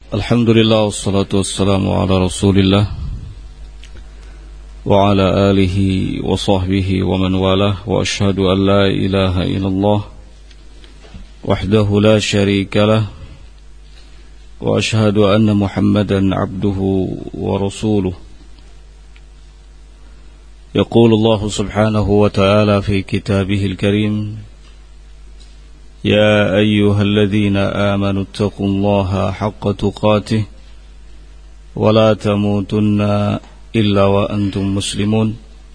Alhamdulillah wassalatu wassalamu ala Rasulillah wa ala alihi wa sahbihi wa man walah wa ashhadu an la ilaha illallah wahdahu la syarika lah wa ashhadu anna Muhammadan abduhu wa rasuluh. Yaqulu Allah subhanahu wa ta'ala fi kitabihil karim: يا أيها الذين آمنوا اتقوا الله حق تقاته ولا تموتن إلا وأنتم مسلمون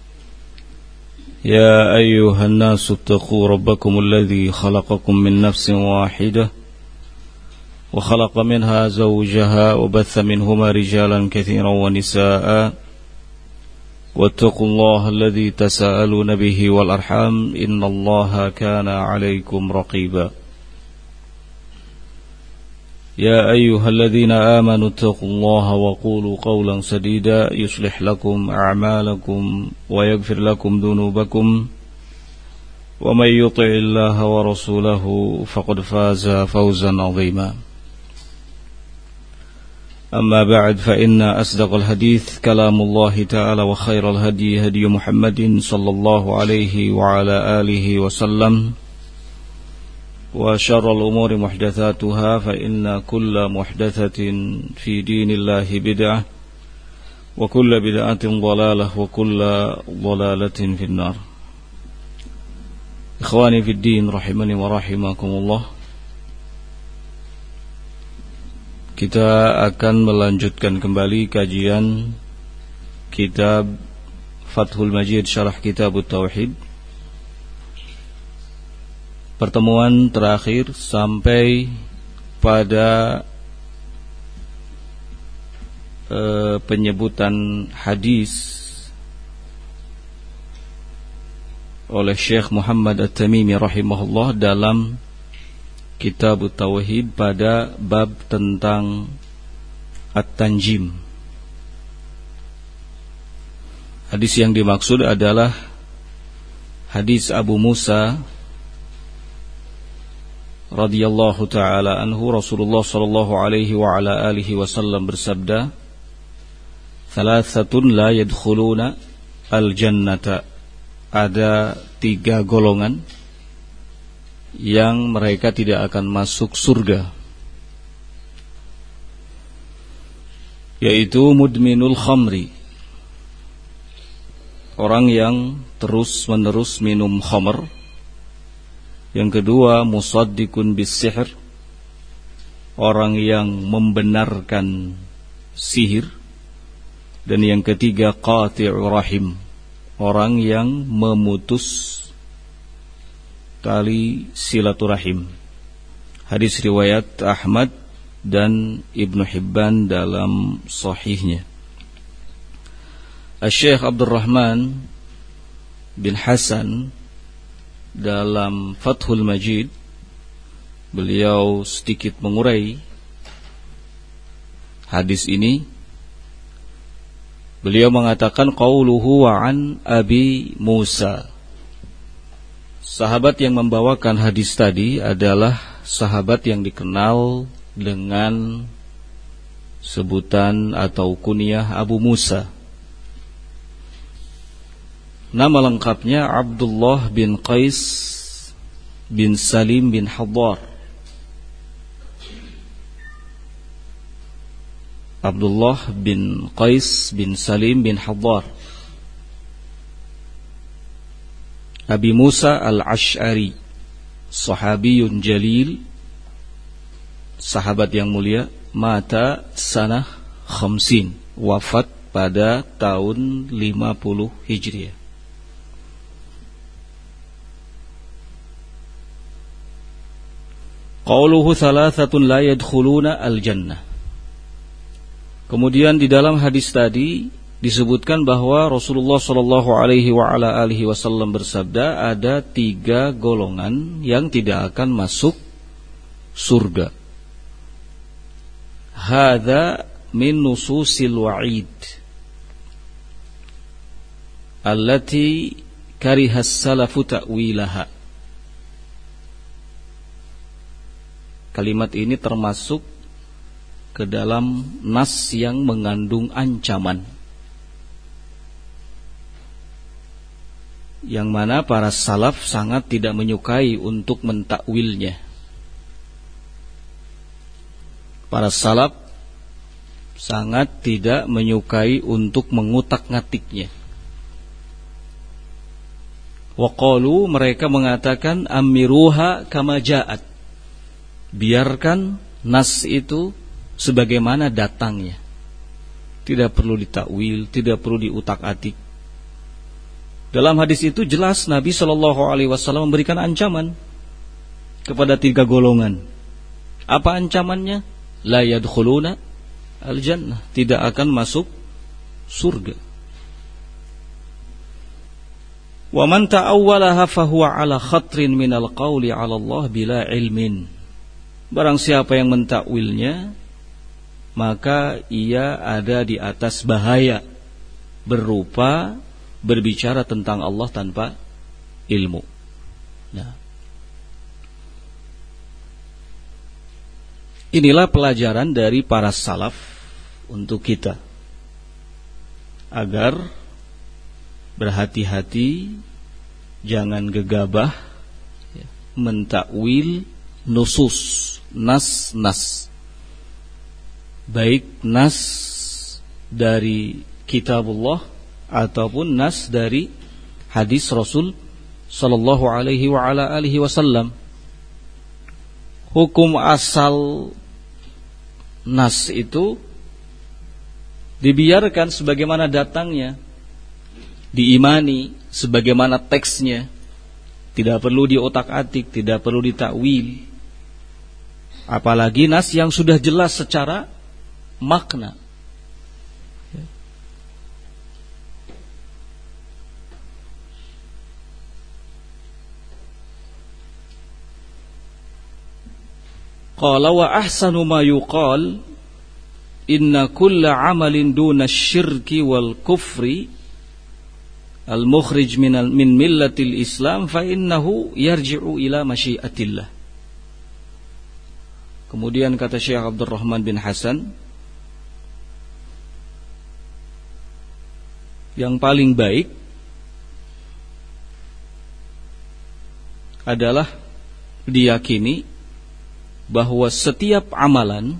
يا أيها الناس اتقوا ربكم الذي خلقكم من نفس واحدة وخلق منها زوجها وبث منهما رجالا كثيرا ونساء واتقوا الله الذي تساءلون به والأرحام إن الله كان عليكم رقيبا يا أيها الذين آمنوا اتقوا الله وقولوا قولا سديدا يصلح لكم أعمالكم ويغفر لكم ذنوبكم ومن يطع الله ورسوله فقد فاز فوزا عظيما أما بعد فإن أصدق الحديث كلام الله تعالى وخير الهدي هدي محمد صلى الله عليه وعلى آله وسلم وشر الأمور محدثاتها فإن كل محدثة في دين الله بدعة وكل بدعة ضلالة وكل ضلالة في النار. إخواني في الدين رحمني ورحمكم الله. Kita akan melanjutkan kembali kajian kitab Fathul Majid Syarah Kitab Tauhid. Pertemuan terakhir sampai pada penyebutan hadis oleh Syekh Muhammad At-Tamimi rahimahullah dalam Kitab Tauhid pada bab tentang At-Tanjim. Hadis yang dimaksud adalah hadis Abu Musa radhiyallahu ta'ala anhu. Rasulullah sallallahu alaihi wa ala alihi wasallam bersabda, "Thalathatun la yadkhuluna al-jannata." Ada 3 golongan yang mereka tidak akan masuk surga, yaitu mudminul khamri, orang yang terus-menerus minum khamr. Yang kedua, musaddiqun bis-sihr, orang yang membenarkan sihir. Dan yang ketiga, qati'ur rahim, orang yang memutus tali silaturahim. Hadis riwayat Ahmad dan Ibnu Hibban dalam sahihnya. Syekh Abdurrahman bin Hasan dalam Fathul Majid, beliau sedikit mengurai hadis ini. Beliau mengatakan qauluhu wa an Abi Musa. Sahabat yang membawakan hadis tadi adalah sahabat yang dikenal dengan sebutan atau kunyah Abu Musa. Nama lengkapnya Abdullah bin Qais bin Salim bin Hadar. Abdullah bin Qais bin Salim bin Hadar. Abi Musa al-Ash'ari, sahabiyun jalil, sahabat yang mulia, mata sanah khamsin, wafat pada tahun 50 Hijriah. Qauluhu thalathatun la yadkhuluna al-jannah. Kemudian di dalam hadis tadi disebutkan bahwa Rasulullah sallallahu alaihi wa ala alihi wasallam bersabda, ada 3 golongan yang tidak akan masuk surga. Hadza min nususil wa'id allati karihas salafu ta'wilaha. Kalimat ini termasuk ke dalam nas yang mengandung ancaman, yang mana para salaf sangat tidak menyukai untuk mentakwilnya. Para salaf sangat tidak menyukai untuk mengutak-ngatiknya. Waqalu, mereka mengatakan amiruha kama ja'at, biarkan nas itu sebagaimana datangnya, tidak perlu ditakwil, tidak perlu diutak-atik. Dalam hadis itu jelas Nabi SAW memberikan ancaman kepada 3 golongan. Apa ancamannya? La yadkhuluna al-jannah, tidak akan masuk surga. Wa man ta'awwalaha fahuwa ala khatrin minal qawli 'ala Allah bila ilmin. Barang siapa yang mentakwilnya, maka ia ada di atas bahaya berupa berbicara tentang Allah tanpa ilmu. Nah, inilah pelajaran dari para salaf untuk kita, agar berhati-hati, jangan gegabah mentakwil nusus, nas-nas, baik nas dari kitabullah ataupun nas dari hadis Rasul sallallahu alaihi wa ala alihi wasallam. Hukum asal nas itu dibiarkan sebagaimana datangnya, diimani sebagaimana teksnya, tidak perlu diotak-atik, tidak perlu ditakwil. Apalagi nas yang sudah jelas secara makna. Qala wa ahsanu ma yuqal inna kulla amalin duna syirki wal kufri al-mukhrij min millatil Islam fa innahu yarji'u ila masyiatillah. Kemudian kata Syekh Abdurrahman bin Hasan, yang paling baik adalah diyakini bahwa setiap amalan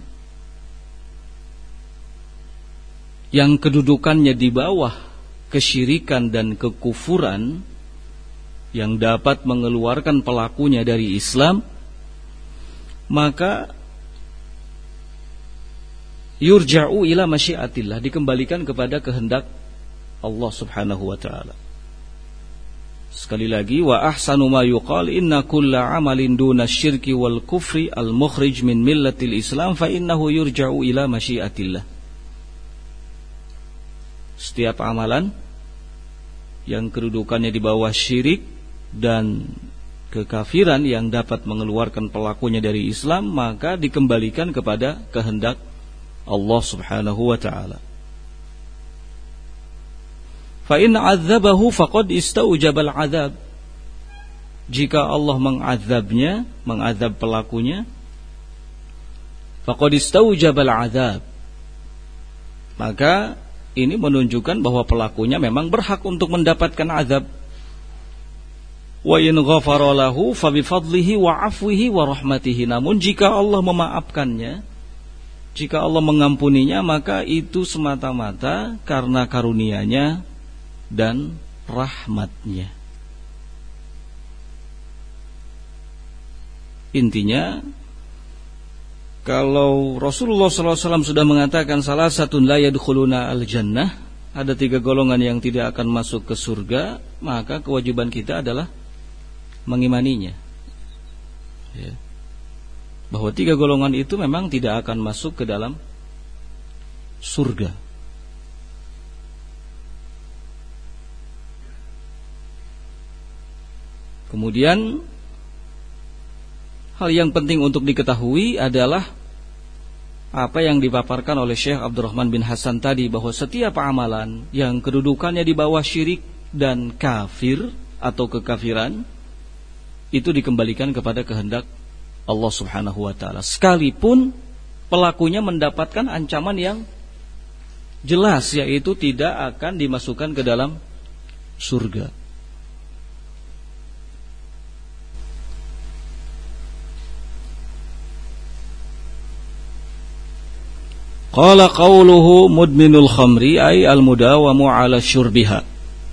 yang kedudukannya di bawah kesyirikan dan kekufuran yang dapat mengeluarkan pelakunya dari Islam, maka yurja'u ila masyiatillah, dikembalikan kepada kehendak Allah subhanahu wa ta'ala. Sekali lagi, wa ahsanu ma yuqal inna kulla amalin duna syirki wal kufri al-mukhrij min millatil Islam fa innahu yurja'u ila masyiatillah. Setiap amalan yang kedudukannya di bawah syirik dan kekafiran yang dapat mengeluarkan pelakunya dari Islam, maka dikembalikan kepada kehendak Allah subhanahu wa ta'ala. Fa in 'adzabahu faqad istaujabal 'adzab. Jika Allah mengazabnya, mengazab pelakunya, faqad istaujabal 'adzab, maka ini menunjukkan bahwa pelakunya memang berhak untuk mendapatkan azab. Wa in ghafara lahu fa bi fadlihi wa 'afwihi wa rahmatihi. Namun jika Allah memaafkannya, jika Allah mengampuninya, maka itu semata-mata karena karunia-Nya dan rahmat-Nya. Intinya, kalau Rasulullah SAW sudah mengatakan salah satun la yadkhuluna al-jannah, ada 3 golongan yang tidak akan masuk ke surga, maka kewajiban kita adalah mengimaninya, ya, bahwa 3 golongan itu memang tidak akan masuk ke dalam surga. Kemudian hal yang penting untuk diketahui adalah apa yang dipaparkan oleh Syekh Abdurrahman bin Hasan tadi, bahwa setiap amalan yang kedudukannya di bawah syirik dan kafir atau kekafiran itu dikembalikan kepada kehendak Allah subhanahu wa ta'ala, sekalipun pelakunya mendapatkan ancaman yang jelas, yaitu tidak akan dimasukkan ke dalam surga. Qala qawluhu mudminul khamri ay al-mudawamu ala syurbiha.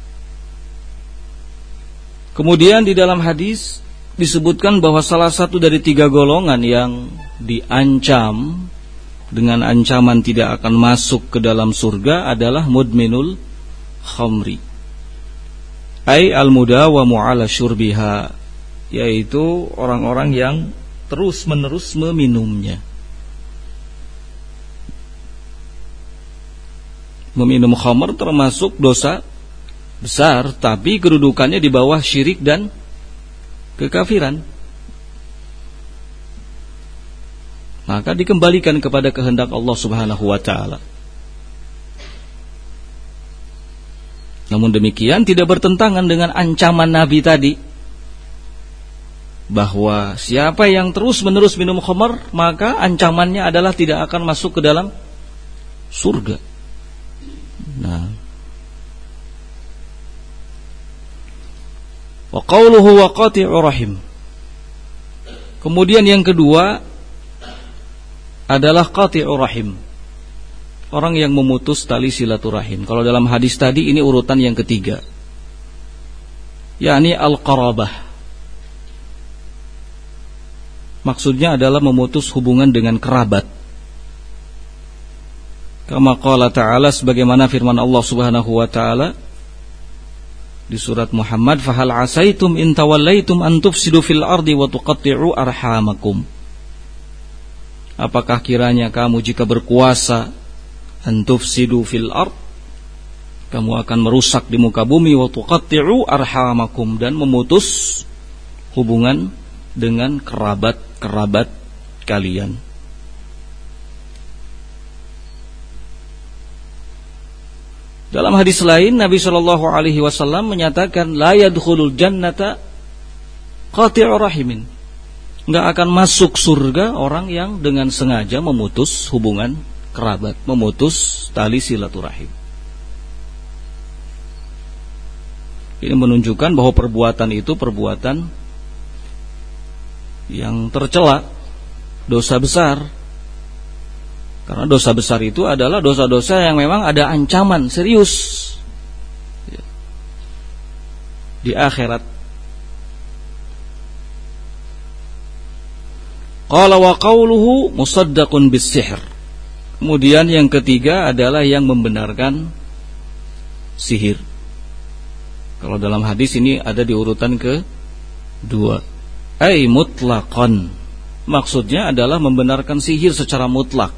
Kemudian di dalam hadis disebutkan bahwa salah satu dari 3 golongan yang diancam dengan ancaman tidak akan masuk ke dalam surga adalah mudminul khamri ay al-mudawamu ala syurbiha, yaitu orang-orang yang terus-menerus meminumnya. Meminum khamr termasuk dosa besar, tapi kedudukannya di bawah syirik dan kekafiran. Maka dikembalikan kepada kehendak Allah Subhanahu wa taala. Namun demikian tidak bertentangan dengan ancaman Nabi tadi, bahwa siapa yang terus-menerus minum khamr, maka ancamannya adalah tidak akan masuk ke dalam surga. Nah, wa qawluhu wa qati'u rahim. Kemudian yang kedua adalah qati'u rahim, orang yang memutus tali silaturahim. Kalau dalam hadis tadi ini urutan yang ketiga, yakni al-qarabah. Maksudnya adalah memutus hubungan dengan kerabat. Kama qala ta'ala, sebagaimana firman Allah Subhanahu wa ta'ala di surat Muhammad, fahal asaitum in tawallaitum an tufsidu fil ardi wa tuqatti'u arhamakum. Apakah kiranya kamu jika berkuasa an tufsidu fil ard, kamu akan merusak di muka bumi, wa tuqatti'u arhamakum, dan memutus hubungan dengan kerabat-kerabat kalian. Dalam hadis lain Nabi sallallahu alaihi wasallam menyatakan la yadkhulul jannata qati'ur rahimin. Enggak akan masuk surga orang yang dengan sengaja memutus hubungan kerabat, memutus tali silaturahim. Ini menunjukkan bahwa perbuatan itu perbuatan yang tercela, dosa besar. Karena dosa besar itu adalah dosa-dosa yang memang ada ancaman serius di akhirat. Qala wa qawluhu musaddaqun bis-sihr. Kemudian yang ketiga adalah yang membenarkan sihir. Kalau dalam hadis ini ada di urutan ke-2. Ai mutlaqan. Maksudnya adalah membenarkan sihir secara mutlak.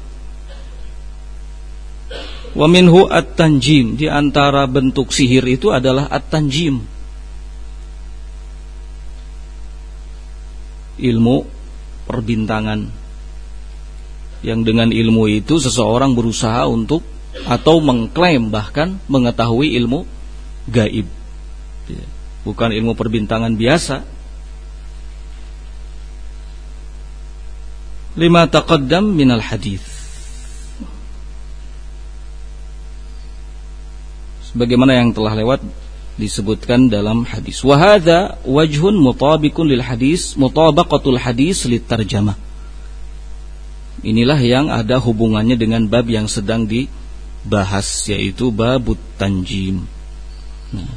Wa minhu at-tanjim, di antara bentuk sihir itu adalah at-tanjim, ilmu perbintangan, yang dengan ilmu itu seseorang berusaha untuk atau mengklaim bahkan mengetahui ilmu gaib. Bukan ilmu perbintangan biasa. Lima taqaddam minal hadits, bagaimana yang telah lewat disebutkan dalam hadis. Wa hadza wajhun mutabiqun lil hadis, mutabaqatul hadis lit tarjamah. Inilah yang ada hubungannya dengan bab yang sedang dibahas, yaitu babut tanjim. Nah.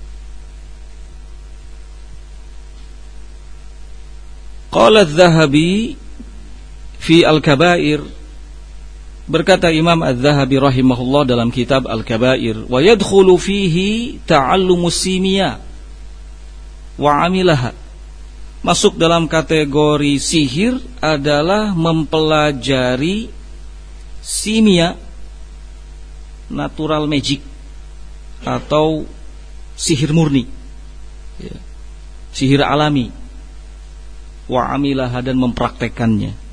Qala adz-Dzahabi fi al-Kabair, berkata Imam Az-Zahabi rahimahullah dalam kitab Al-Kabair, wa yadkhulu fihi ta'allumus simia wa amilaha. Masuk dalam kategori sihir adalah mempelajari simia, natural magic, atau sihir murni, sihir alami, wa amilaha, dan mempraktekannya.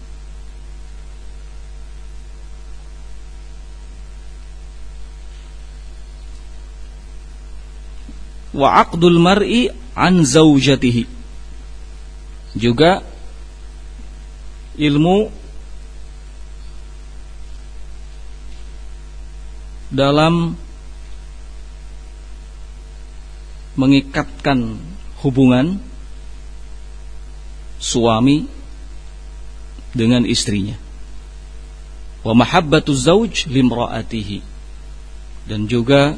Wa aqdul mar'i an zaujatihi, juga ilmu dalam mengikatkan hubungan suami dengan istrinya. Wa mahabbatu zauj limra'atihi, dan juga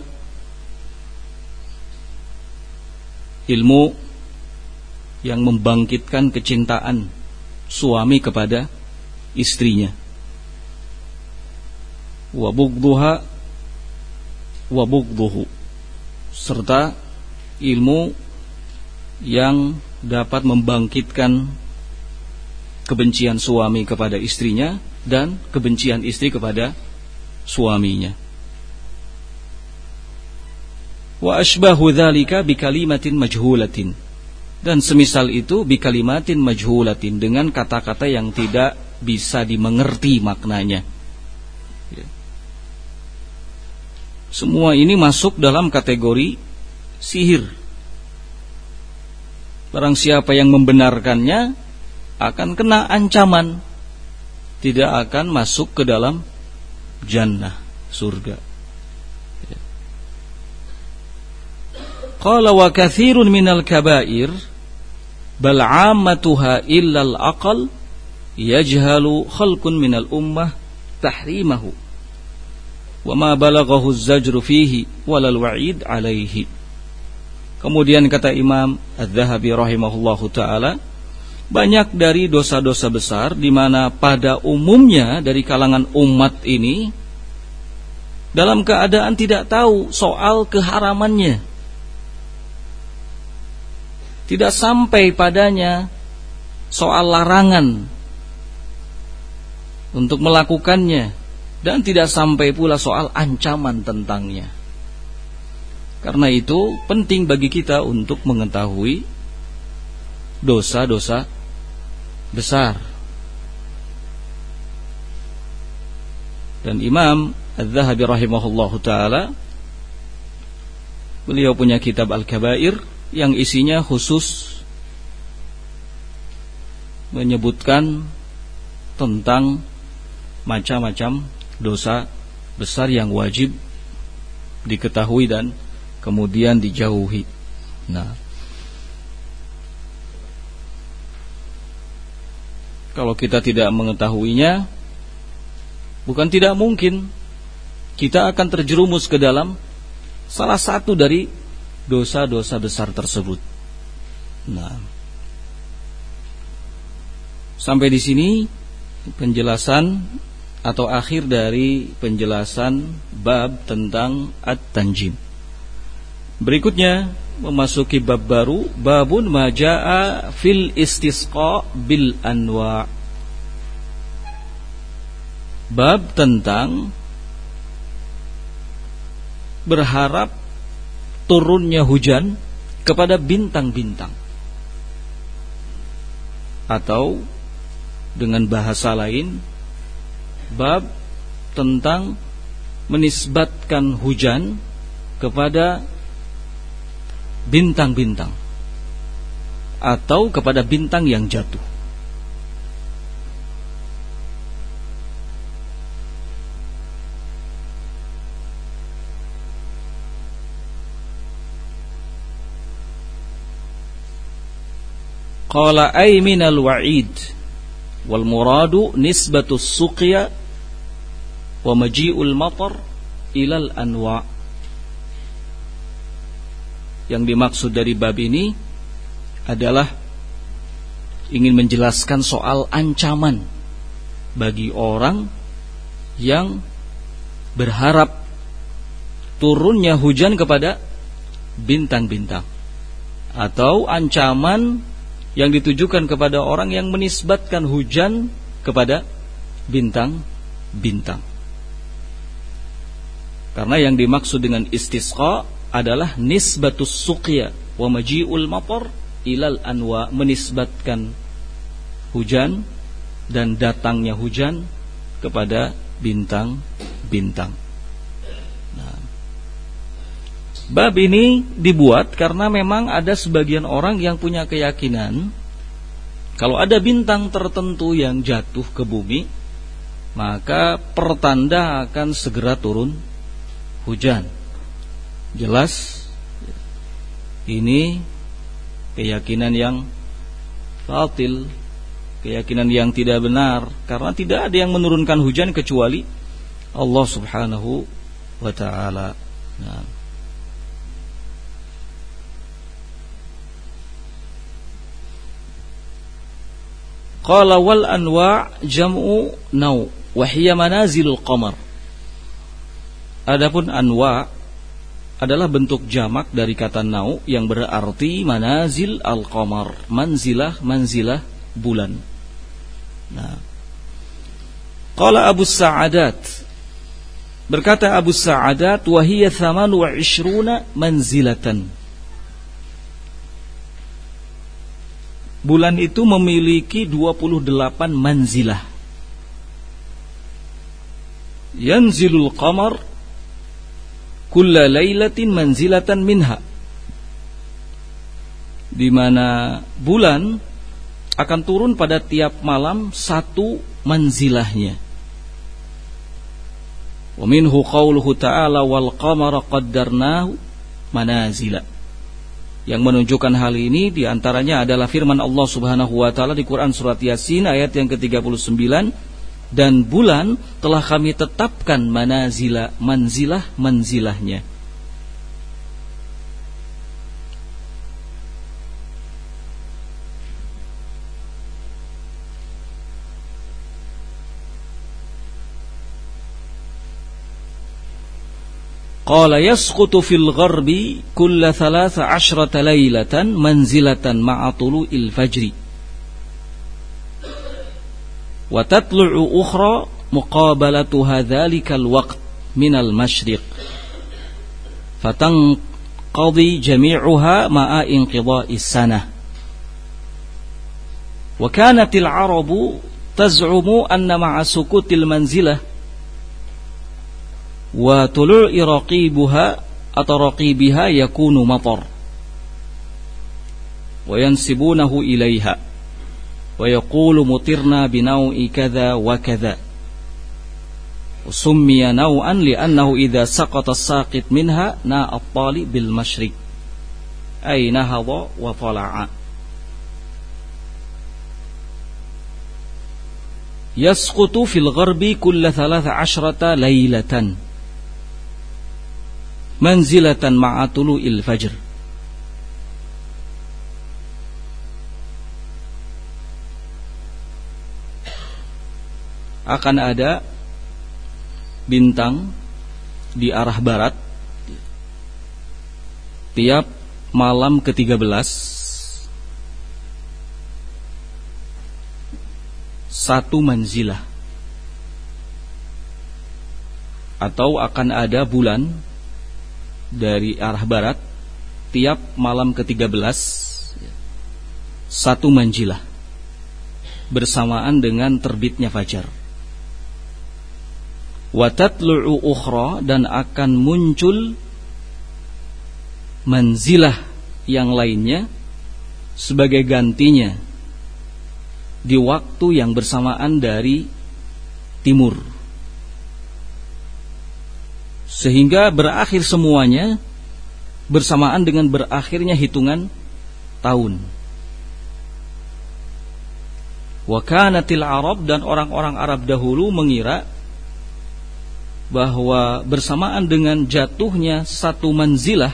ilmu yang membangkitkan kecintaan suami kepada istrinya. Wa bughdhuha wa bughdhuhu, serta ilmu yang dapat membangkitkan kebencian suami kepada istrinya dan kebencian istri kepada suaminya. Wa ashbahu dzalika bikalimatin majhulatin, dan semisal itu bikalimatin majhulatin, dengan kata-kata yang tidak bisa dimengerti maknanya. Semua ini masuk dalam kategori sihir. Barang siapa yang membenarkannya akan kena ancaman, tidak akan masuk ke dalam jannah, surga. Qala wa katsirun minal kabair bal 'ammatuha illa al-aqal yajhalu khalqun minal ummah tahrimahu wa ma balaghahu az-zajru fihi walal wa'id 'alaihi. Kemudian kata Imam Az-Zahabi rahimahullahu taala, banyak dari dosa-dosa besar di mana pada umumnya dari kalangan umat ini dalam keadaan tidak tahu soal keharamannya, tidak sampai padanya soal larangan untuk melakukannya, dan tidak sampai pula soal ancaman tentangnya. Karena itu penting bagi kita untuk mengetahui dosa-dosa besar. Dan Imam Az-Zahabi rahimahullahu taala, beliau punya kitab Al-Kabair yang isinya khusus menyebutkan tentang macam-macam dosa besar yang wajib diketahui dan kemudian dijauhi. Nah, kalau kita tidak mengetahuinya, bukan tidak mungkin kita akan terjerumus ke dalam salah satu dari dosa-dosa besar tersebut. Nah, sampai di sini penjelasan atau akhir dari penjelasan bab tentang at-tanjim. Berikutnya memasuki bab baru, babun majaa fil istisqa bil anwa. Bab tentang berharap turunnya hujan kepada bintang-bintang, atau dengan bahasa lain, bab tentang menisbatkan hujan kepada bintang-bintang atau kepada bintang yang jatuh. Qala ay minal wa'id wal muradu nisbatus suqya wa maji'ul matar ilal anwa'. Yang dimaksud dari bab ini adalah ingin menjelaskan soal ancaman bagi orang yang berharap turunnya hujan kepada bintang-bintang, atau ancaman yang ditujukan kepada orang yang menisbatkan hujan kepada bintang-bintang. Karena yang dimaksud dengan istisqa adalah nisbatus suqya wa maji'ul matar ilal anwa, menisbatkan hujan dan datangnya hujan kepada bintang-bintang. Nah, bab ini dibuat karena memang ada sebagian orang yang punya keyakinan kalau ada bintang tertentu yang jatuh ke bumi, maka pertanda akan segera turun hujan. Jelas ini keyakinan yang batil, keyakinan yang tidak benar, karena tidak ada yang menurunkan hujan kecuali Allah Subhanahu wa ta'ala. Nah. Qala wal anwa' jam'u naw wa hiya manazilul qamar. Adapun anwa' adalah bentuk jamak dari kata nau yang berarti manazil al-qamar, manzilah bulan. Nah. Qala Abu Sa'adat, berkata Abu Sa'adat, wa hiya 28 manzilatan. Bulan itu memiliki 28 manzilah. Yanzilul qamar kulla lailatin manzilatan minha, di mana bulan akan turun pada tiap malam satu manzilahnya. Wa minhu qauluhu ta'ala wal qamara qaddarnahu manazila. Yang menunjukkan hal ini diantaranya adalah firman Allah Subhanahu wa ta'ala di Quran surat Yasin ayat yang ke-39, dan bulan telah kami tetapkan manzilahnya. Qala yasqutu fil gharbi kulla 13 lailatan manzilatan ma'a tulu'il fajri wa tatlu'u ukhra muqabalatuha dhalikal waqt minal masyriq fatanqadi jami'uha ma'a inqida'is sanah. Wa kanatil arabu taz'umu anna ma'a sukutil manzilah wa tulu'i raqibuha atau raqibiha yakunu matar wa yansibunahu ilaiha wa yaqulu mutirna binau'i kadza wa kadza. Summiya naw'an li'annahu idza saqata as-saqit minha na'a at-tali bil masyriq ay nahadha wa tala'a. Yasqutu fil gharbi kulla 13 lailatan manzilatan ma'a tulu'il fajr. Akan ada bintang di arah barat tiap malam ke-13 satu manzilah, atau akan ada bulan dari arah barat tiap malam ke-13 satu manzilah bersamaan dengan terbitnya fajar. Wa tatlu'u ukhra, dan akan muncul manzilah yang lainnya sebagai gantinya di waktu yang bersamaan dari timur, sehingga berakhir semuanya bersamaan dengan berakhirnya hitungan tahun. Wa kanatil Arab, dan orang-orang Arab dahulu mengira bahwa bersamaan dengan jatuhnya satu manzilah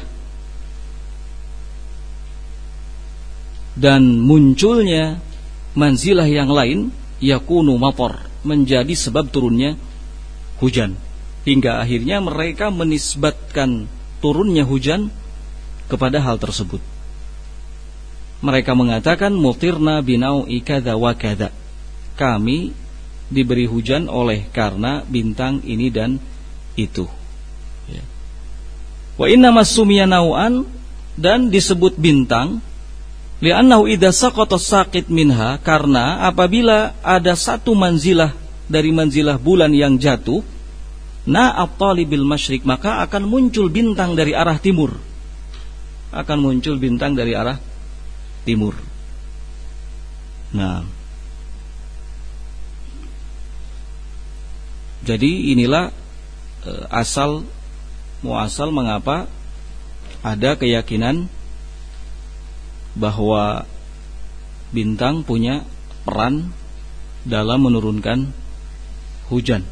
dan munculnya manzilah yang lain, yakunu matar, menjadi sebab turunnya hujan. Hingga akhirnya mereka menisbatkan turunnya hujan kepada hal tersebut. Mereka mengatakan mutirna binau'i kadza wa kadza, kami diberi hujan oleh karena bintang ini dan itu. Wa innamas sumiya nau'an, dan disebut bintang li'annahu idza saqata saqit minha, karena apabila ada satu manzilah dari manzilah bulan yang jatuh, na'at talibil masyriq, maka akan muncul bintang dari arah timur. Akan muncul bintang dari arah timur. Nah, jadi inilah asal muasal mengapa ada keyakinan bahwa bintang punya peran dalam menurunkan hujan.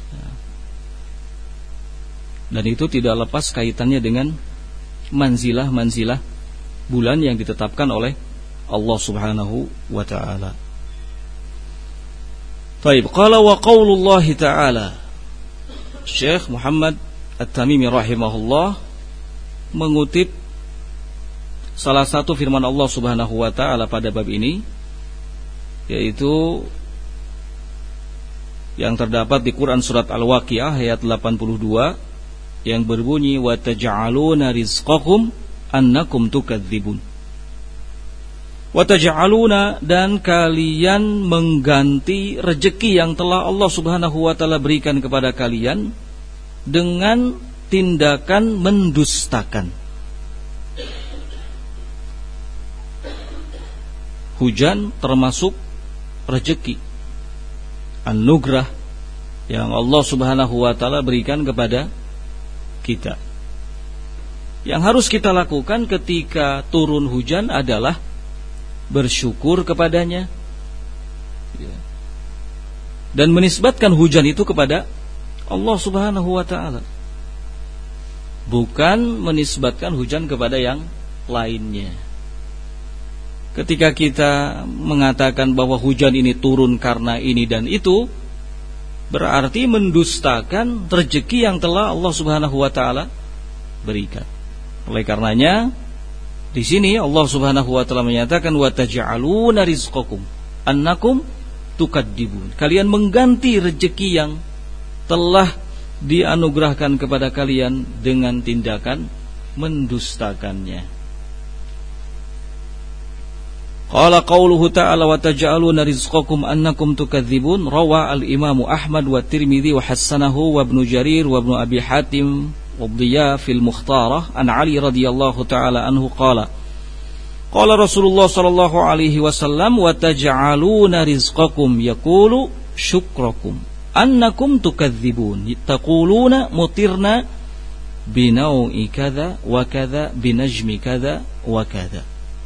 Dan itu tidak lepas kaitannya dengan manzilah bulan yang ditetapkan oleh Allah Subhanahu wa ta'ala. Baik, qala wa qaulullah ta'ala. Syekh Muhammad At-Tamimi rahimahullah mengutip salah satu firman Allah Subhanahu wa ta'ala pada bab ini, yaitu yang terdapat di Quran surat Al-Waqiah ayat 82 yang berbunyi wa taj'aluna rizqakum annakum tukadzibun. Wa taj'aluna, dan kalian mengganti rezeki yang telah Allah Subhanahu wa taala berikan kepada kalian dengan tindakan mendustakan. Hujan termasuk rezeki, anugerah yang Allah Subhanahu wa taala berikan kepada kita. Yang harus kita lakukan ketika turun hujan adalah bersyukur kepadanya dan menisbatkan hujan itu kepada Allah Subhanahu wa ta'ala, bukan menisbatkan hujan kepada yang lainnya. Ketika kita mengatakan bahwa hujan ini turun karena ini dan itu, berarti mendustakan rezeki yang telah Allah Subhanahu wa taala berikan. Oleh karenanya di sini Allah Subhanahu wa taala menyatakan wa taj'aluna rizqakum annakum tukadzibun. Kalian mengganti rezeki yang telah dianugerahkan kepada kalian dengan tindakan mendustakannya. Qala qauluhu ta'ala wa taj'aluna rizqakum annakum tukadzibun, rawa al-Imam Ahmad wa Tirmidzi wa hassanahu wa Ibnu Jarir wa Ibnu Abi Hatim wa Dhiya fil Mukhtarah an Ali radhiyallahu ta'ala anhu qala qala Rasulullah sallallahu alaihi wasallam wa taj'aluna rizqakum yaqulu syukrakum annakum tukadzibun taquluna mutirna binau'i kadza wa kadza binajmi kadza wa kadza.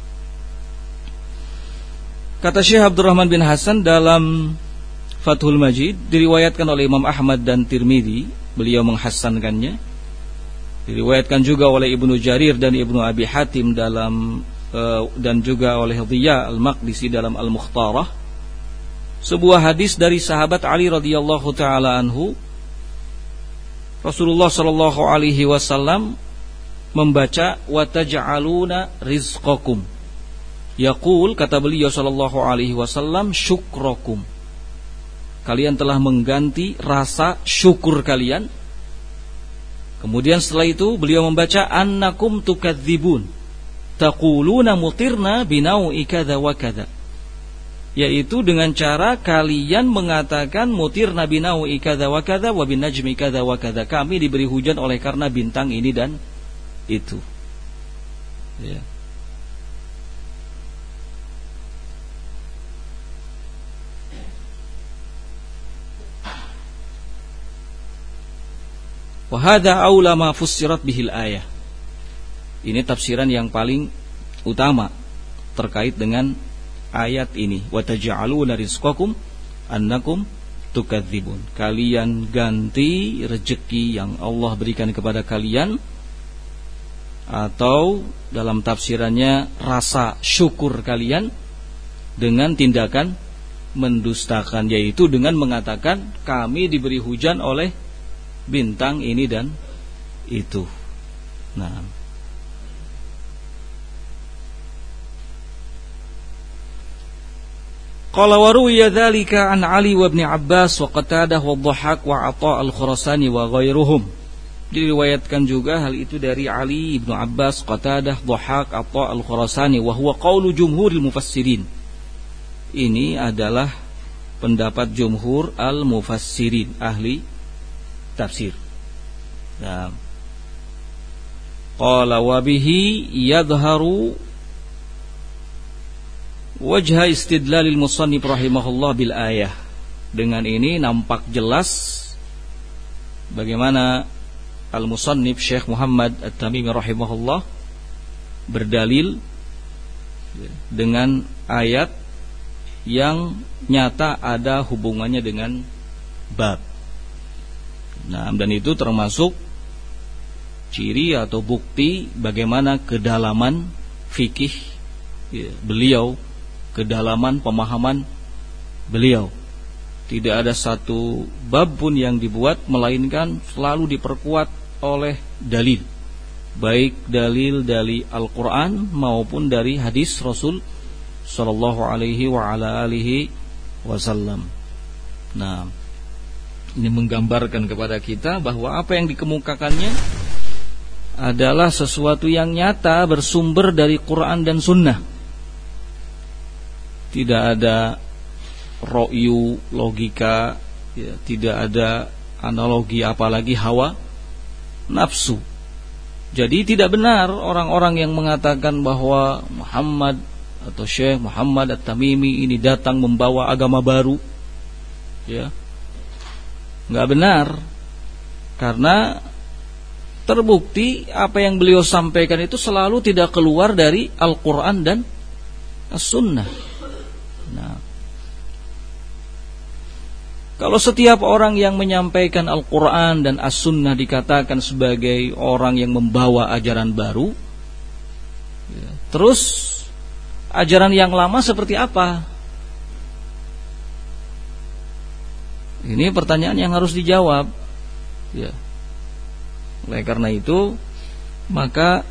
Kata Syekh Abdurrahman bin Hasan dalam Fathul Majid, diriwayatkan oleh Imam Ahmad dan Tirmidzi, beliau menghasankannya. Diriwayatkan juga oleh Ibnu Jarir dan Ibnu Abi Hatim dalam dan juga oleh Dhiya Al-Maqdisi dalam Al-Mukhtarah. Sebuah hadis dari sahabat Ali radhiyallahu taala anhu, Rasulullah sallallahu alaihi wasallam membaca wa taj'aluna rizqakum. Yaqul, kata beliau sallallahu alaihi wasallam, syukrakum. Kalian telah mengganti rasa syukur kalian. Kemudian setelah itu beliau membaca annakum tukadzibun taquluna mutirna binau'i kadza wa kadza, yaitu dengan cara kalian mengatakan mutirna binau'i kadza wa kadza wa binajmi kadza wa kadza, kami diberi hujan oleh karena bintang ini dan itu. Ya. Wa hadza aula ma fussirat bihil ayah. Ini tafsiran yang paling utama terkait dengan ayat ini. Wa taj'aluna rizqakum annakum tukadzibun. Kalian ganti rezeki yang Allah berikan kepada kalian, atau dalam tafsirannya rasa syukur kalian, dengan tindakan mendustakan, yaitu dengan mengatakan kami diberi hujan oleh bintang ini dan itu. Nah, qala wa ruwiya dzalika an Ali wa Ibnu Abbas wa Qatadah wa Dhahhak wa Atha al-Khurasani wa ghairuhum. Diriwayatkan juga hal itu dari Ali, Ibnu Abbas, Qatadah, Dhahhak, Atha al-Khurasani, wa huwa qaulu jumhuril mufassirin. Ini adalah pendapat jumhur al-mufassirin, ahli tafsir. Nah, qala wa bihi yadhharu wajha istidlalil musannif rahimahullah bil ayah. Dengan ini nampak jelas bagaimana al-musannif Syekh Muhammad At-Tamimi rahimahullah berdalil dengan ayat yang nyata ada hubungannya dengan bab. Nah, dan itu termasuk ciri atau bukti bagaimana kedalaman fikih beliau, kedalaman pemahaman beliau. Tidak ada satu bab pun yang dibuat melainkan selalu diperkuat oleh dalil, baik dalil dari Al-Quran maupun dari hadis Rasul sallallahu alaihi wa ala alihi wasallam. Nah, ini menggambarkan kepada kita bahwa apa yang dikemukakannya adalah sesuatu yang nyata bersumber dari Quran dan Sunnah. Tidak ada ro'yu, logika, ya, tidak ada analogi apalagi hawa nafsu. Jadi tidak benar orang-orang yang mengatakan bahwa Muhammad atau Syekh Muhammad At-Tamimi ini datang membawa agama baru. Ya, nggak benar, karena terbukti apa yang beliau sampaikan itu selalu tidak keluar dari Al-Quran dan As-Sunnah. Nah, kalau setiap orang yang menyampaikan Al-Quran dan As-Sunnah dikatakan sebagai orang yang membawa ajaran baru, ya, terus ajaran yang lama seperti apa? Ini pertanyaan yang harus dijawab. Ya. Oleh karena itu, maka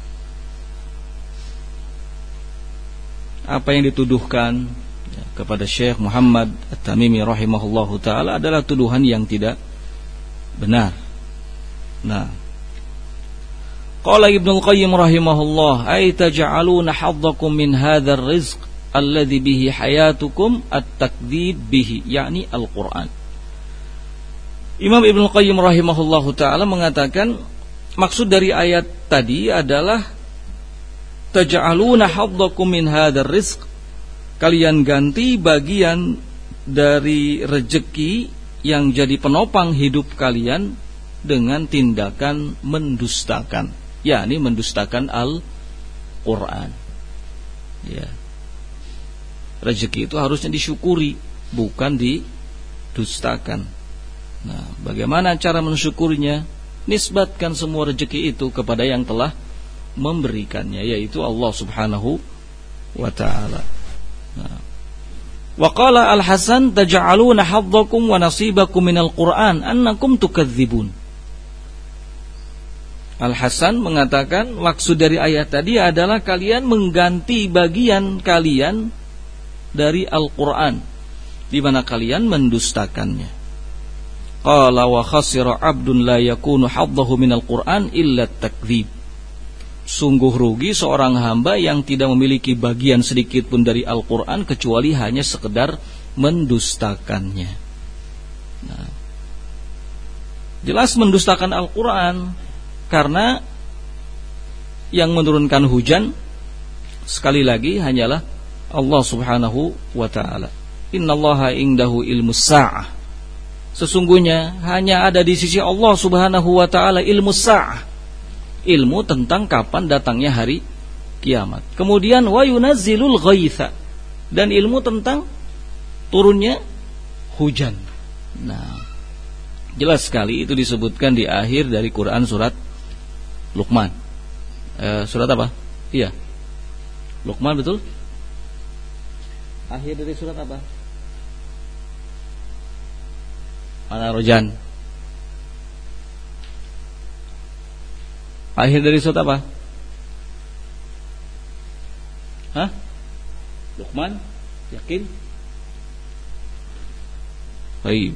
apa yang dituduhkan kepada Syekh Muhammad At-Tamimi rahimahullahu ta'ala adalah tuduhan yang tidak benar. Nah, qala Ibnu Al-Qayyim rahimahullah, ay taj'aluna haddakum min hadzal rizq alladhi bihi hayatukum at-takdzib bihi, yakni Al-Quran. Imam Ibnu Qayyim rahimahullahu ta'ala mengatakan maksud dari ayat tadi adalah taj'aluna haddakum min hadzal rizq, kalian ganti bagian dari rejeki yang jadi penopang hidup kalian dengan tindakan mendustakan, yakni mendustakan Al-Quran. Ya. Rejeki itu harusnya disyukuri, bukan didustakan. Nah, bagaimana cara mensyukurinya? Nisbatkan semua rejeki itu kepada yang telah memberikannya, yaitu Allah subhanahu wa ta'ala. Nah. Wa qala Al-Hasan taj'aluna haddakum wa nasibakum minal Qur'an annakum tukadzibun. Al-Hasan mengatakan maksud dari ayat tadi adalah kalian mengganti bagian kalian dari Al-Quran, di mana kalian mendustakannya. Qala wa khasira 'abdun la yakunu haddahu minal Qur'an illa at-takdzib. Sungguh rugi seorang hamba yang tidak memiliki bagian sedikit pun dari Al-Quran kecuali hanya sekedar mendustakannya. Nah, jelas mendustakan Al-Quran, karena yang menurunkan hujan sekali lagi hanyalah Allah subhanahu wa ta'ala. Innallaha indahu ilmus sa'ah. Sesungguhnya hanya ada di sisi Allah subhanahu wa ta'ala ilmu sa'ah, ilmu tentang kapan datangnya hari kiamat. Kemudian wa yunazzilul ghaitha, dan ilmu tentang turunnya hujan. Nah, jelas sekali itu disebutkan di akhir dari Quran surat Luqman. Surat apa? Iya, Luqman, betul? Akhir dari surat apa? Mana Rojan? Akhir dari surat apa? Hah? Luqman? Yakin? Baik.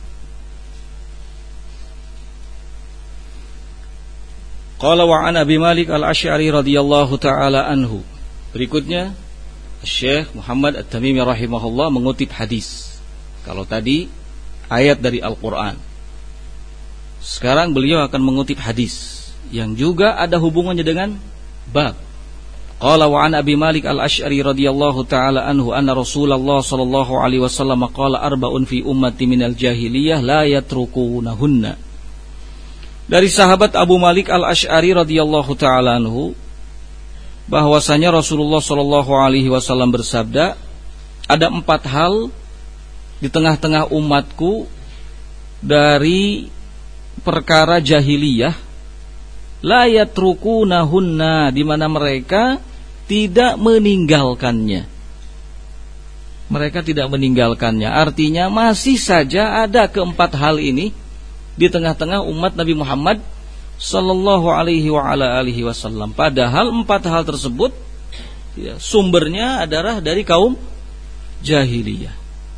Qala wa an Abi Malik Al-Asy'ari radhiyallahu ta'ala anhu. Berikutnya Syekh Muhammad At-Tamimi rahimahullah mengutip hadis. Kalau tadi ayat dari Al-Quran, sekarang beliau akan mengutip hadis yang juga ada hubungannya dengan bab. Qala wa an Abi Malik Al-Asy'ari radhiyallahu ta'ala anhu anna Rasulullah sallallahu alaihi wasallam qala arba'un fi ummati minal jahiliyah la yatrukunahunna. Dari sahabat Abu Malik Al-Asy'ari radhiyallahu taala anhu bahwasanya Rasulullah sallallahu alaihi wasallam bersabda, ada 4 hal di tengah-tengah umatku dari perkara jahiliyah, la yatrukunahunna, di mana mereka tidak meninggalkannya. Mereka tidak meninggalkannya, artinya masih saja ada keempat hal ini di tengah-tengah umat Nabi Muhammad sallallahu alaihi wasallam. Padahal 4 hal tersebut ya, sumbernya adalah dari kaum jahiliyah.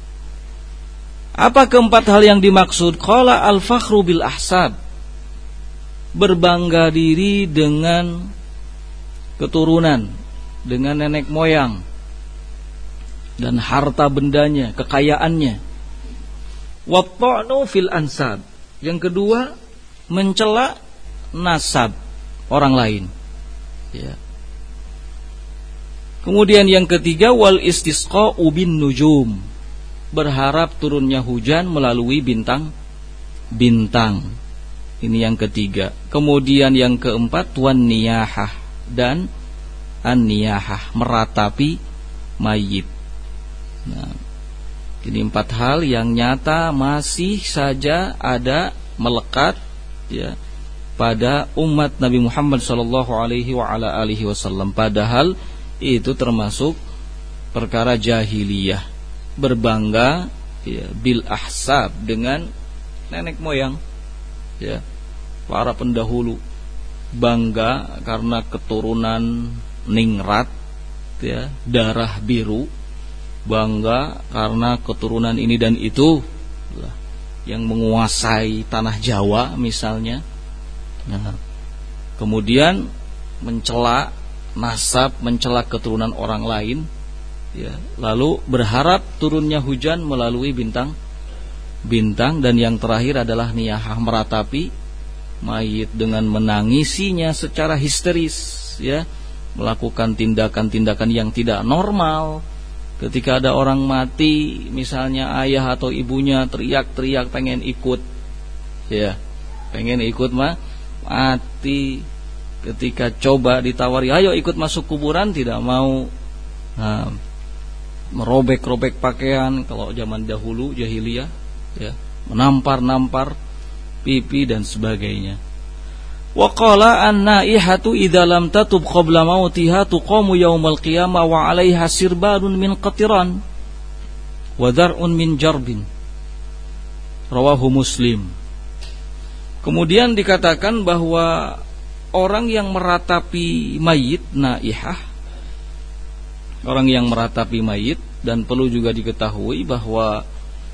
Apa keempat hal yang dimaksud? Qala al-fakhru bil ahsab, berbangga diri dengan keturunan, dengan nenek moyang dan harta bendanya, kekayaannya. Wa ta'nu fil ansab, yang kedua mencela nasab orang lain ya. Kemudian yang ketiga wal istisqa'u bin nujum, berharap turunnya hujan melalui bintang-bintang. Ini yang ketiga. Kemudian yang keempat wan niyahah dan an-niyahah, meratapi mayit. Nah, ini 4 hal yang nyata masih saja ada, melekat ya pada umat Nabi Muhammad sallallahu alaihi wasallam. Padahal itu termasuk perkara jahiliyah, berbangga ya, bil ahsab, dengan nenek moyang ya, para pendahulu, bangga karena keturunan ningrat ya, darah biru, bangga karena keturunan ini dan itu yang menguasai tanah Jawa misalnya. Nah, kemudian mencela nasab, mencela keturunan orang lain ya, lalu berharap turunnya hujan melalui bintang. Dan yang terakhir adalah niyahah, meratapi mayit dengan menangisinya secara histeris ya, melakukan tindakan-tindakan yang tidak normal. Ketika ada orang mati, misalnya ayah atau ibunya teriak-teriak pengen ikut ya, pengen ikut mati. Ketika coba ditawari, ayo ikut masuk kuburan, tidak mau. Nah, merobek-robek pakaian kalau zaman dahulu jahiliyah ya, menampar-nampar pipi dan sebagainya. Wa qala an-naihatu idza lam tatub qabla mautiha tuqamu yaumal qiyamah wa 'alaiha sirbalun min qatiran wa dar'un min jarbin. Rawahu Muslim. Kemudian dikatakan bahwa orang yang meratapi mayit, naihah, orang yang meratapi mayit, dan perlu juga diketahui bahwa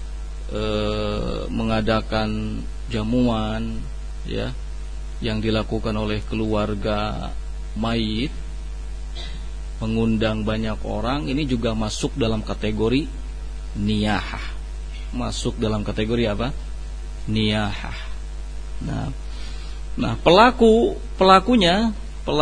mengadakan jamuan ya, yang dilakukan oleh keluarga mayit, mengundang banyak orang, ini juga masuk dalam kategori niyahah. Masuk dalam kategori apa? Niyahah. Nah, pelakunya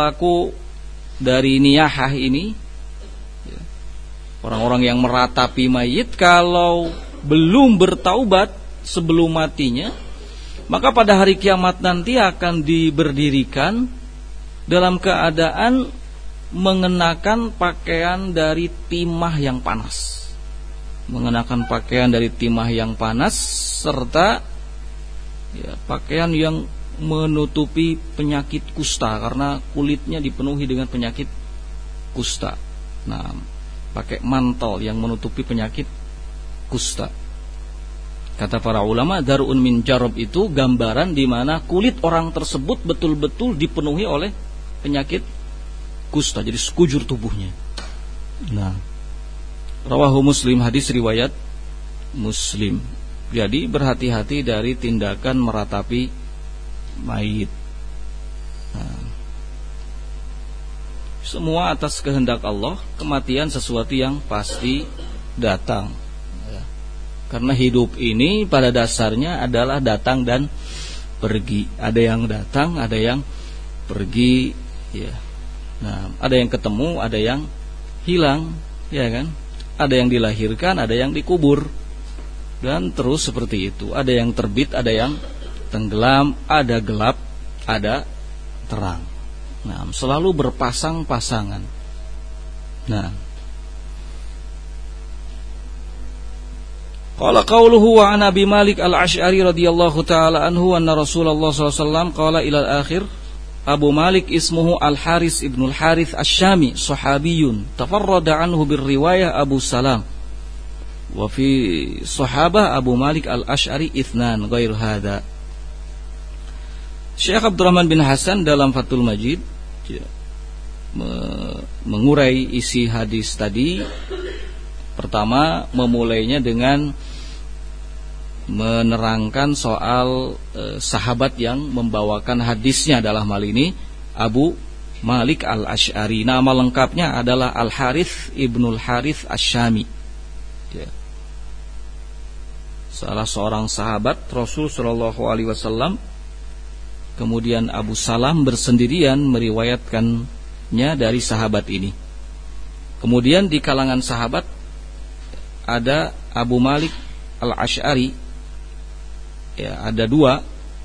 dari niyahah ini ya, orang-orang yang meratapi mayit, kalau belum bertaubat sebelum matinya, maka pada hari kiamat nanti akan diberdirikan dalam keadaan mengenakan pakaian dari timah yang panas. Mengenakan pakaian dari timah yang panas serta ya, pakaian yang menutupi penyakit kusta, karena kulitnya dipenuhi dengan penyakit kusta. Nah, pakai mantel yang menutupi penyakit kusta. Kata para ulama, dar'un min jarab itu gambaran di mana kulit orang tersebut betul-betul dipenuhi oleh penyakit kusta, jadi sekujur tubuhnya. Nah, rawahu Muslim, hadis riwayat Muslim. Jadi berhati-hati dari tindakan meratapi mayit. Nah, semua atas kehendak Allah, kematian sesuatu yang pasti datang. Karena hidup ini pada dasarnya adalah datang dan pergi. Ada yang datang, ada yang pergi ya. Nah, ada yang ketemu, ada yang hilang, ya kan? Ada yang dilahirkan, ada yang dikubur. Dan terus seperti itu. Ada yang terbit, ada yang tenggelam, ada gelap, ada terang. Nah, selalu berpasang-pasangan. Nah, qala qauluhu wa an Abi Malik al-Asy'ari radhiyallahu ta'ala anhu anna Rasulullah sallallahu alaihi wasallam qala ila al-akhir. Abu Malik ismuhu Al-Haris ibn al-Harith Asy-Syami, sahabiyun tafarrada anhu bir-riwayah Abu Salam. Wa fi sahabah Abu Malik al-Asy'ari itsnan ghair hadza. Syekh Abdurrahman bin Hasan dalam Fathul Majid mengurai isi hadis tadi. Pertama, memulainya dengan menerangkan soal sahabat yang membawakan hadisnya, dalam hal ini Abu Malik al-Asy'ari. Nama lengkapnya adalah Al-Harith ibnul Harith Asy-Syami, ya. Salah seorang sahabat Rasul sallallahu alaihi wasallam. Kemudian Abu Salam bersendirian meriwayatkannya dari sahabat ini. Kemudian di kalangan sahabat ada Abu Malik al-Asy'ari. Ya, ada dua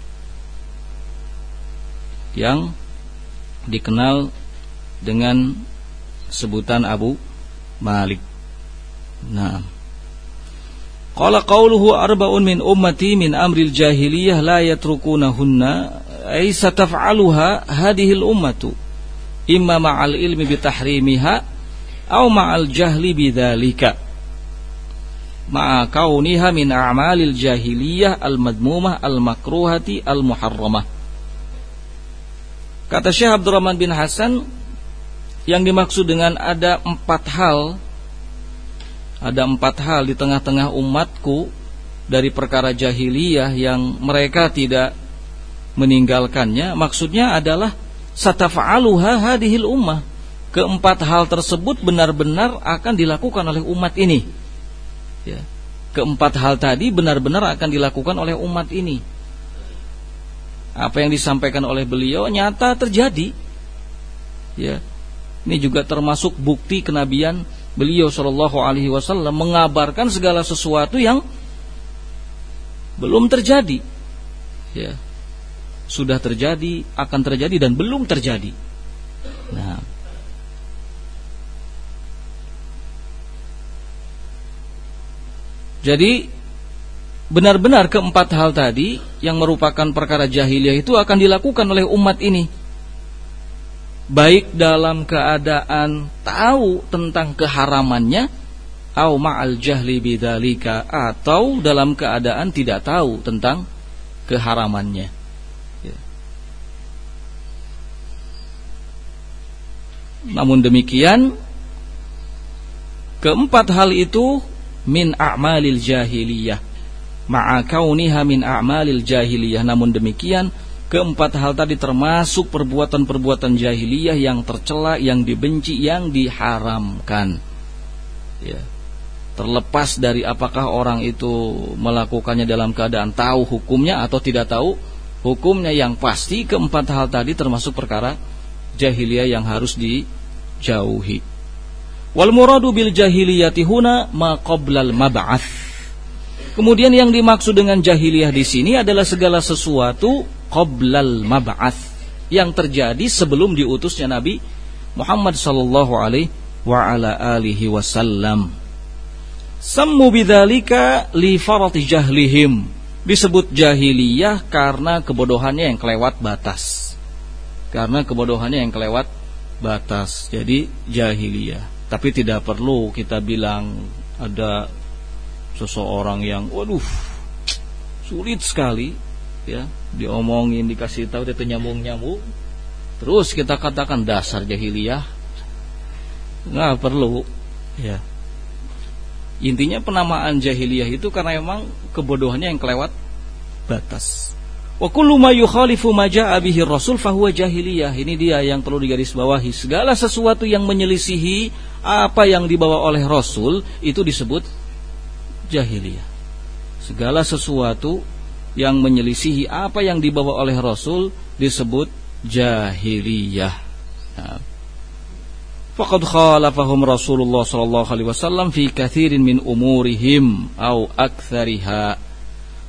yang dikenal dengan sebutan Abu Malik. Nah, qala qauluhu arba'un min ummati min amril jahiliyah la yatrukunahunna ay sataf'aluha hadhil ummatu imma ma'al ilmi bitahrimiha aw ma'al jahli bidzalika ma'a kauniha min a'malil jahiliyah al-madmumah al-makruhati al-muharramah. Kata Syekh Abdurrahman bin Hasan, yang dimaksud dengan ada empat hal di tengah-tengah umatku dari perkara jahiliyah yang mereka tidak meninggalkannya, maksudnya adalah satafa'aluha hadhil ummah. Keempat hal tersebut benar-benar akan dilakukan oleh umat ini. Ya. Keempat hal tadi benar-benar akan dilakukan oleh umat ini. Apa yang disampaikan oleh beliau nyata terjadi. Ya. Ini juga termasuk bukti kenabian beliau sallallahu alaihi wasallam, mengabarkan segala sesuatu yang belum terjadi. Ya. Sudah terjadi, akan terjadi dan belum terjadi. Nah, jadi benar-benar keempat hal tadi yang merupakan perkara jahiliyah itu akan dilakukan oleh umat ini, baik dalam keadaan tahu tentang keharamannya, au ma'al jahli bidzalika, atau dalam keadaan tidak tahu tentang keharamannya. Ya. Namun demikian, keempat hal itu min a'malil jahiliyah, ma'a kauniha min a'malil jahiliyah. Namun demikian, keempat hal tadi termasuk perbuatan-perbuatan jahiliyah yang tercela, yang dibenci, yang diharamkan. Ya. Terlepas dari apakah orang itu melakukannya dalam keadaan tahu hukumnya atau tidak tahu hukumnya, yang pasti keempat hal tadi termasuk perkara jahiliyah yang harus dijauhi. Wal muradu bil jahiliyati huna ma qablal mab'ats. Kemudian yang dimaksud dengan jahiliyah di sini adalah segala sesuatu qablal mab'ats, yang terjadi sebelum diutusnya Nabi Muhammad sallallahu alaihi wa ala alihi wasallam. Sammu bidzalika li farati jahlihim. Disebut jahiliyah karena kebodohannya yang kelewat batas. Karena kebodohannya yang kelewat batas. Jadi jahiliyah. Tapi tidak perlu kita bilang ada seseorang yang sulit sekali, ya, diomongin, dikasih tahu dia nyambung-nyambung, terus kita katakan dasar jahiliyah. Nggak perlu, ya. Intinya penamaan jahiliyah itu karena memang kebodohannya yang kelewat batas. Wa kullu ma yukhalifu ma jaa'a bihi Rasul fahuwa jahiliyah. Ini dia yang perlu digarisbawahi. Segala sesuatu yang menyelisihi apa yang dibawa oleh Rasul itu disebut jahiliyah. Segala sesuatu yang menyelisihi apa yang dibawa oleh Rasul disebut jahiliyah. Nah, faqad khalafahum Rasulullah sallallahu alaihi wasallam fi katsirin min umurihim au aktsariha.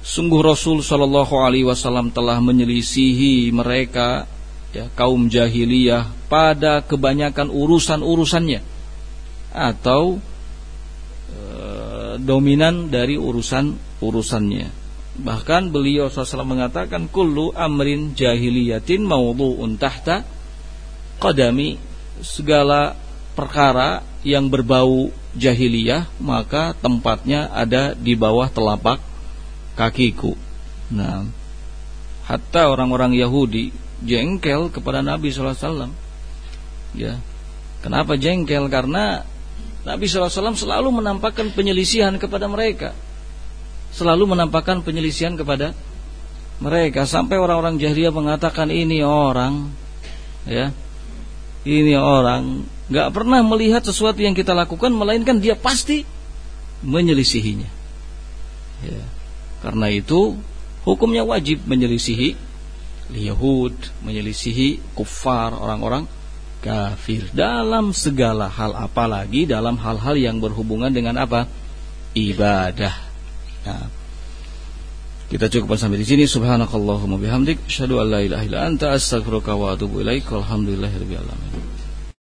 Sungguh Rasul sallallahu alaihi wasallam telah menyelisihi mereka, ya, kaum jahiliyah pada kebanyakan urusan-urusannya atau dominan dari urusannya. Bahkan beliau SAW mengatakan kullu amrin jahiliyatin mawdu'un tahta qadami, segala perkara yang berbau jahiliyah maka tempatnya ada di bawah telapak kakiku. Nah, hatta orang-orang Yahudi jengkel kepada Nabi SAW. Ya, kenapa jengkel? Karena Nabi SAW selalu menampakkan penyelisihan kepada mereka, selalu menampakkan penyelisihan kepada mereka, sampai orang-orang jahiliyah mengatakan ini orang, ya, ini orang gak pernah melihat sesuatu yang kita lakukan, melainkan dia pasti menyelisihinya. Ya. Karena itu hukumnya wajib menyelisihi Yahud, menyelisihi kufar, orang-orang kafir dalam segala hal, apalagi dalam hal-hal yang berhubungan dengan apa? Ibadah. Nah, kita cukupkan sampai di sini. Subhanakallahumma bihamdik, asyhadu an la ilaha illa anta, astaghfiruka wa atubu ilaik. Walhamdulillahirabbil alamin.